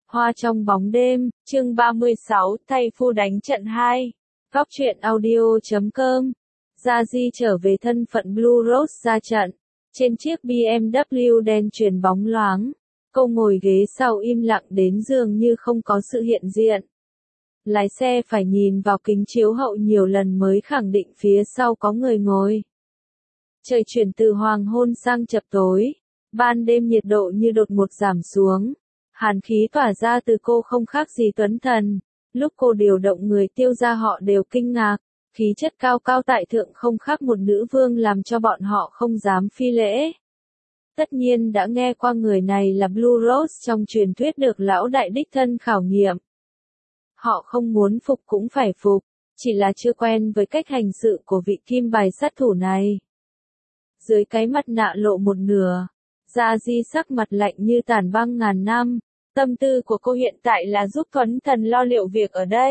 Hoa trong bóng đêm, chương 36, thay phu đánh trận 2. Góc truyện audio.com. Gia Di trở về thân phận Blue Rose ra trận. Trên chiếc BMW đen chuyền bóng loáng, cô ngồi ghế sau im lặng đến dường như không có sự hiện diện. Lái xe phải nhìn vào kính chiếu hậu nhiều lần mới khẳng định phía sau có người ngồi. Trời chuyển từ hoàng hôn sang chập tối, ban đêm nhiệt độ như đột ngột giảm xuống. Hàn khí tỏa ra từ cô không khác gì tuấn thần. Lúc cô điều động người Tiêu gia họ đều kinh ngạc. Khí chất cao cao tại thượng không khác một nữ vương làm cho bọn họ không dám phi lễ. Tất nhiên đã nghe qua người này là Blue Rose trong truyền thuyết được lão đại đích thân khảo nghiệm. Họ không muốn phục cũng phải phục, chỉ là chưa quen với cách hành sự của vị kim bài sát thủ này. Dưới cái mặt nạ lộ một nửa, Gia Di sắc mặt lạnh như tàn băng ngàn năm. Tâm tư của cô hiện tại là giúp Tuấn Thần lo liệu việc ở đây.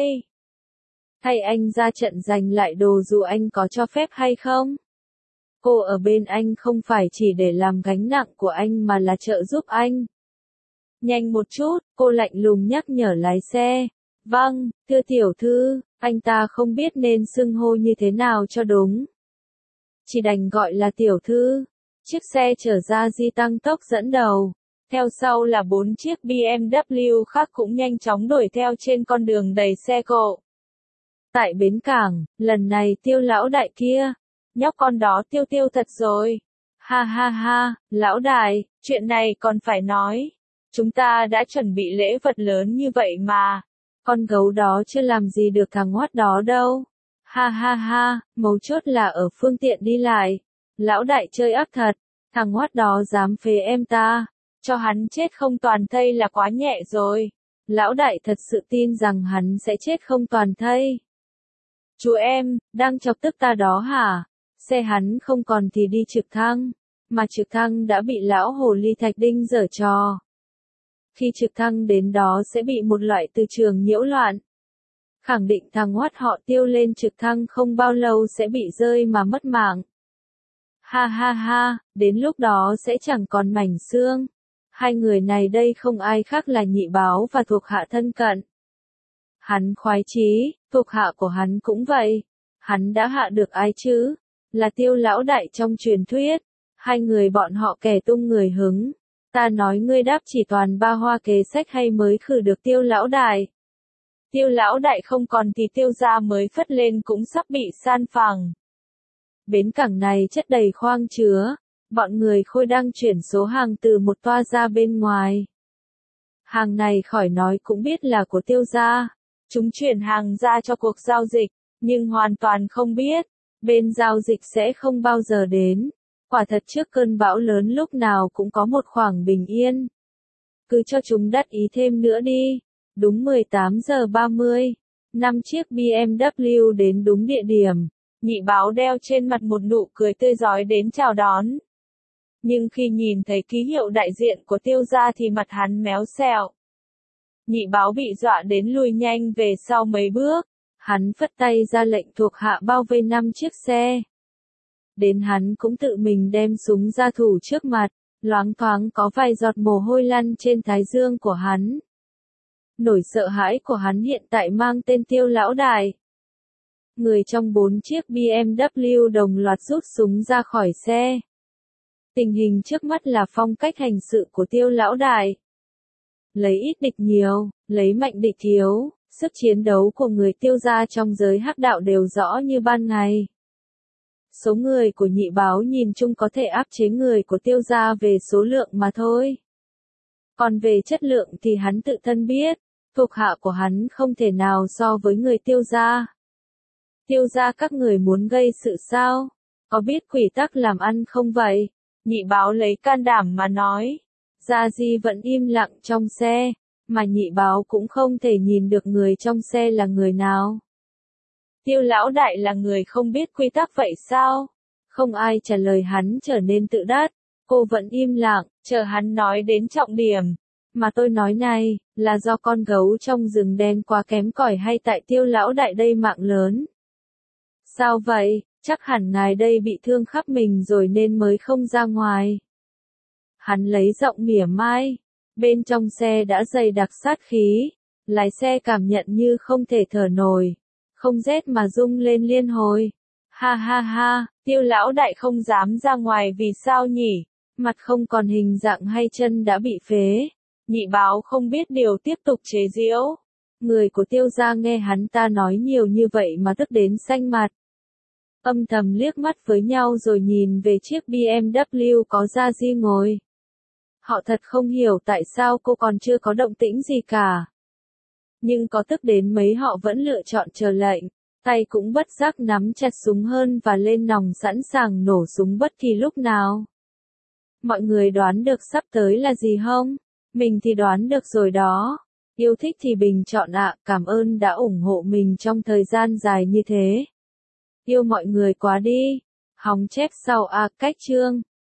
Thay anh ra trận giành lại đồ dù anh có cho phép hay không. Cô ở bên anh không phải chỉ để làm gánh nặng của anh mà là trợ giúp anh. Nhanh một chút, cô lạnh lùng nhắc nhở lái xe. Vâng, thưa tiểu thư, anh ta không biết nên xưng hô như thế nào cho đúng. Chỉ đành gọi là tiểu thư. Chiếc xe chở Gia Di tăng tốc dẫn đầu. Theo sau là 4 chiếc BMW khác cũng nhanh chóng đuổi theo trên con đường đầy xe cộ. Tại bến cảng, lần này Tiêu lão đại kia, nhóc con đó Tiêu Tiêu thật rồi. Ha ha ha, lão đại, chuyện này còn phải nói. Chúng ta đã chuẩn bị lễ vật lớn như vậy mà. Con gấu đó chưa làm gì được thằng ngoát đó đâu. Ha ha ha, mấu chốt là ở phương tiện đi lại. Lão đại chơi ác thật, thằng ngoát đó dám phế em ta. Cho hắn chết không toàn thây là quá nhẹ rồi. Lão đại thật sự tin rằng hắn sẽ chết không toàn thây. Chú em, đang chọc tức ta đó hả? Xe hắn không còn thì đi trực thăng. Mà trực thăng đã bị lão hồ ly Thạch Đinh giở trò. Khi trực thăng đến đó sẽ bị một loại từ trường nhiễu loạn. Khẳng định thằng ngoát họ Tiêu lên trực thăng không bao lâu sẽ bị rơi mà mất mạng. Ha ha ha, đến lúc đó sẽ chẳng còn mảnh xương. Hai người này đây không ai khác là Nhị Báo và thuộc hạ thân cận. Hắn khoái chí, thuộc hạ của hắn cũng vậy. Hắn đã hạ được ai chứ? Là Tiêu lão đại trong truyền thuyết. Hai người bọn họ kẻ tung người hứng. Ta nói ngươi đáp chỉ toàn ba hoa kế sách hay mới khử được Tiêu lão đại. Tiêu lão đại không còn thì Tiêu gia mới phất lên cũng sắp bị san phẳng. Bến cảng này chất đầy khoang chứa. Bọn người Khôi đang chuyển số hàng từ một toa ra bên ngoài. Hàng này khỏi nói cũng biết là của Tiêu gia. Chúng chuyển hàng ra cho cuộc giao dịch, nhưng hoàn toàn không biết, bên giao dịch sẽ không bao giờ đến. Quả thật trước cơn bão lớn lúc nào cũng có một khoảng bình yên. Cứ cho chúng đắt ý thêm nữa đi. Đúng 18 giờ 30, 5 chiếc BMW đến đúng địa điểm. Nhị Báo đeo trên mặt một nụ cười tươi rói đến chào đón. Nhưng khi nhìn thấy ký hiệu đại diện của Tiêu gia thì mặt hắn méo xẹo. Nhị Báo bị dọa đến lùi nhanh về sau mấy bước. Hắn phất tay ra lệnh thuộc hạ bao vây 5 chiếc xe. Đến hắn cũng tự mình đem súng ra thủ trước mặt, loáng thoáng có vài giọt mồ hôi lăn trên thái dương của hắn. Nỗi sợ hãi của hắn hiện tại mang tên Tiêu lão đại. Người trong 4 chiếc BMW đồng loạt rút súng ra khỏi xe. Tình hình trước mắt là phong cách hành sự của Tiêu lão đại. Lấy ít địch nhiều, lấy mạnh địch thiếu, sức chiến đấu của người Tiêu gia trong giới hắc đạo đều rõ như ban ngày. Số người của Nhị Báo nhìn chung có thể áp chế người của Tiêu gia về số lượng mà thôi. Còn về chất lượng thì hắn tự thân biết, thuộc hạ của hắn không thể nào so với người Tiêu gia. Tiêu gia các người muốn gây sự sao? Có biết quy tắc làm ăn không vậy? Nhị Báo lấy can đảm mà nói. Gia Di vẫn im lặng trong xe, mà Nhị Báo cũng không thể nhìn được người trong xe là người nào. Tiêu lão đại là người không biết quy tắc vậy sao? Không ai trả lời hắn trở nên tự đắc. Cô vẫn im lặng, chờ hắn nói đến trọng điểm. Mà tôi nói này, là do con gấu trong rừng đen quá kém cỏi hay tại Tiêu lão đại đây mạng lớn? Sao vậy? Chắc hẳn ngài đây bị thương khắp mình rồi nên mới không ra ngoài. Hắn lấy giọng mỉa mai. Bên trong xe đã dày đặc sát khí, lái xe cảm nhận như không thể thở nổi, không rét mà rung lên liên hồi. Ha ha ha, Tiêu lão đại không dám ra ngoài vì sao nhỉ? Mặt không còn hình dạng hay chân đã bị phế. Nhị báo không biết điều tiếp tục chế giễu. Người của Tiêu gia nghe hắn ta nói nhiều như vậy mà tức đến xanh mặt. Âm thầm liếc mắt với nhau rồi nhìn về chiếc BMW có Gia Di ngồi. Họ thật không hiểu tại sao cô còn chưa có động tĩnh gì cả. Nhưng có tức đến mấy họ vẫn lựa chọn chờ lệnh, tay cũng bất giác nắm chặt súng hơn và lên nòng sẵn sàng nổ súng bất kỳ lúc nào. Mọi người đoán được sắp tới là gì không? Mình thì đoán được rồi đó. Yêu thích thì bình chọn ạ, cảm ơn đã ủng hộ mình trong thời gian dài như thế. Yêu mọi người quá đi. Hóng chép sau cách chương.